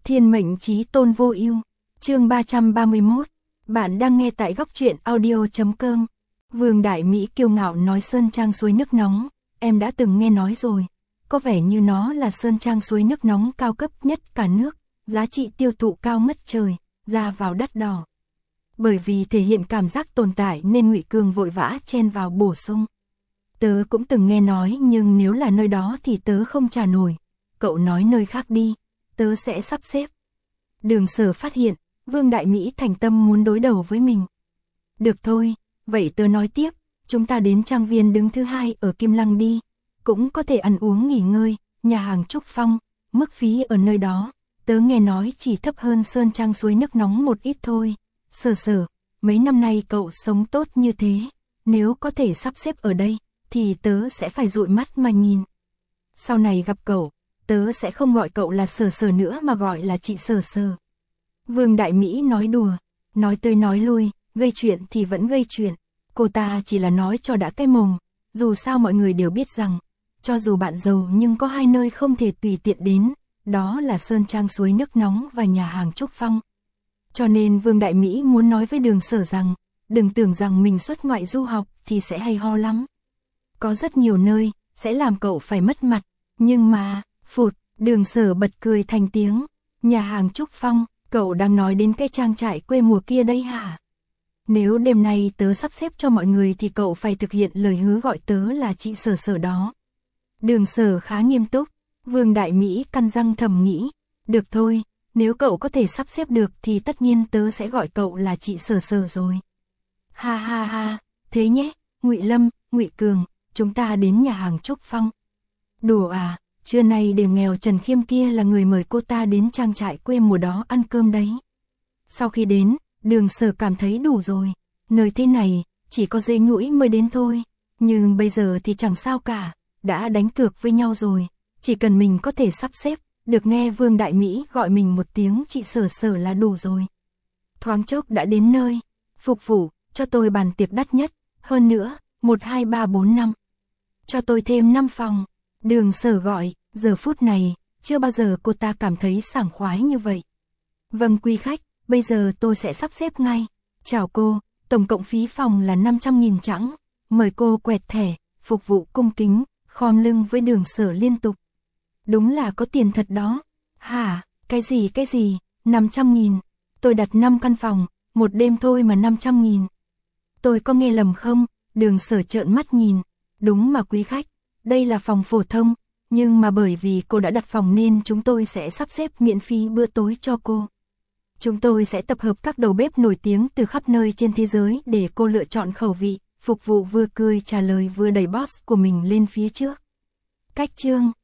Thiên mệnh chí tôn vô ưu. Chương 331. Bạn đang nghe tại góc truyện audio.com. Vương Đại Mỹ kiêu ngạo nói sơn trang suối nước nóng, em đã từng nghe nói rồi. Có vẻ như nó là sơn trang suối nước nóng cao cấp nhất cả nước, giá trị tiêu thụ cao ngất trời, ra vào đắt đỏ. Bởi vì thể hiện cảm giác tồn tại nên Ngụy Cường vội vã chen vào bổ sung. Tớ cũng từng nghe nói nhưng nếu là nơi đó thì tớ không trả nổi. Cậu nói nơi khác đi, tớ sẽ sắp xếp. Đường Sở phát hiện, Vương Đại Mỹ thành tâm muốn đối đầu với mình. Được thôi, vậy tớ nói tiếp, chúng ta đến trang viên đứng thứ 2 ở Kim Lăng đi. Cũng có thể ăn uống nghỉ ngơi, nhà hàng Trúc Phong, mức phí ở nơi đó. Tớ nghe nói chỉ thấp hơn sơn trang suối nước nóng một ít thôi. Sở, mấy năm nay cậu sống tốt như thế, nếu có thể sắp xếp ở đây, thì tớ sẽ phải dụi mắt mà nhìn. Sau này gặp cậu, tớ sẽ không gọi cậu là Sở nữa mà gọi là chị Sở. Vương Đại Mỹ nói đùa, nói tới nói lui, gây chuyện thì vẫn gây chuyện. Cô ta chỉ là nói cho đã cái mồm, dù sao mọi người đều biết rằng, cho dù bạn giàu nhưng có hai nơi không thể tùy tiện đến, đó là sơn trang suối nước nóng và nhà hàng Trúc Phong. Cho nên Vương Đại Mỹ muốn nói với Đường Sở rằng, đừng tưởng rằng mình xuất ngoại du học thì sẽ hay ho lắm. Có rất nhiều nơi, sẽ làm cậu phải mất mặt, nhưng mà, Đường Sở bật cười thành tiếng, nhà hàng Trúc Phong, cậu đang nói đến cái trang trại quê mùa kia đây hả? Nếu đêm nay tớ sắp xếp cho mọi người thì cậu phải thực hiện lời hứa gọi tớ là chị Sở đó. Đường Sở khá nghiêm túc, Vương Đại Mỹ căn răng thầm nghĩ, được thôi, nếu cậu có thể sắp xếp được thì tất nhiên tớ sẽ gọi cậu là chị Sở rồi. Ha, thế nhé, Ngụy Lâm, Ngụy Cường, chúng ta đến nhà hàng Trúc Phong. Đùa à, trưa nay đều nghèo Trần Khiêm kia là người mời cô ta đến trang trại quê mùa đó ăn cơm đấy. Sau khi đến, Đường Sở cảm thấy đủ rồi, nơi thế này, chỉ có dê nhũi mới đến thôi, nhưng bây giờ thì chẳng sao cả, đã đánh cược với nhau rồi, chỉ cần mình có thể sắp xếp, được nghe Vương Đại Mỹ gọi mình một tiếng chị Sở là đủ rồi. Thoáng chốc đã đến nơi, phục vụ, cho tôi bàn tiệc đắt nhất, hơn nữa, 1, 2, 3, 4, 5. Cho tôi thêm 5 phòng, Đường Sở gọi, giờ phút này, chưa bao giờ cô ta cảm thấy sảng khoái như vậy. Vâng quý khách, bây giờ tôi sẽ sắp xếp ngay. Chào cô, tổng cộng phí phòng là 500.000 chẵng, mời cô quẹt thẻ, phục vụ cung kính, khom lưng với Đường Sở liên tục. Đúng là có tiền thật đó. Hả, cái gì, 500.000, tôi đặt 5 căn phòng, một đêm thôi mà 500.000. Tôi có nghe lầm không? Đường Sở trợn mắt nhìn, đúng mà quý khách, đây là phòng phổ thông, nhưng mà bởi vì cô đã đặt phòng nên chúng tôi sẽ sắp xếp miễn phí bữa tối cho cô. Chúng tôi sẽ tập hợp các đầu bếp nổi tiếng từ khắp nơi trên thế giới để cô lựa chọn khẩu vị, phục vụ vừa cười trả lời vừa đẩy boss của mình lên phía trước. Cách chương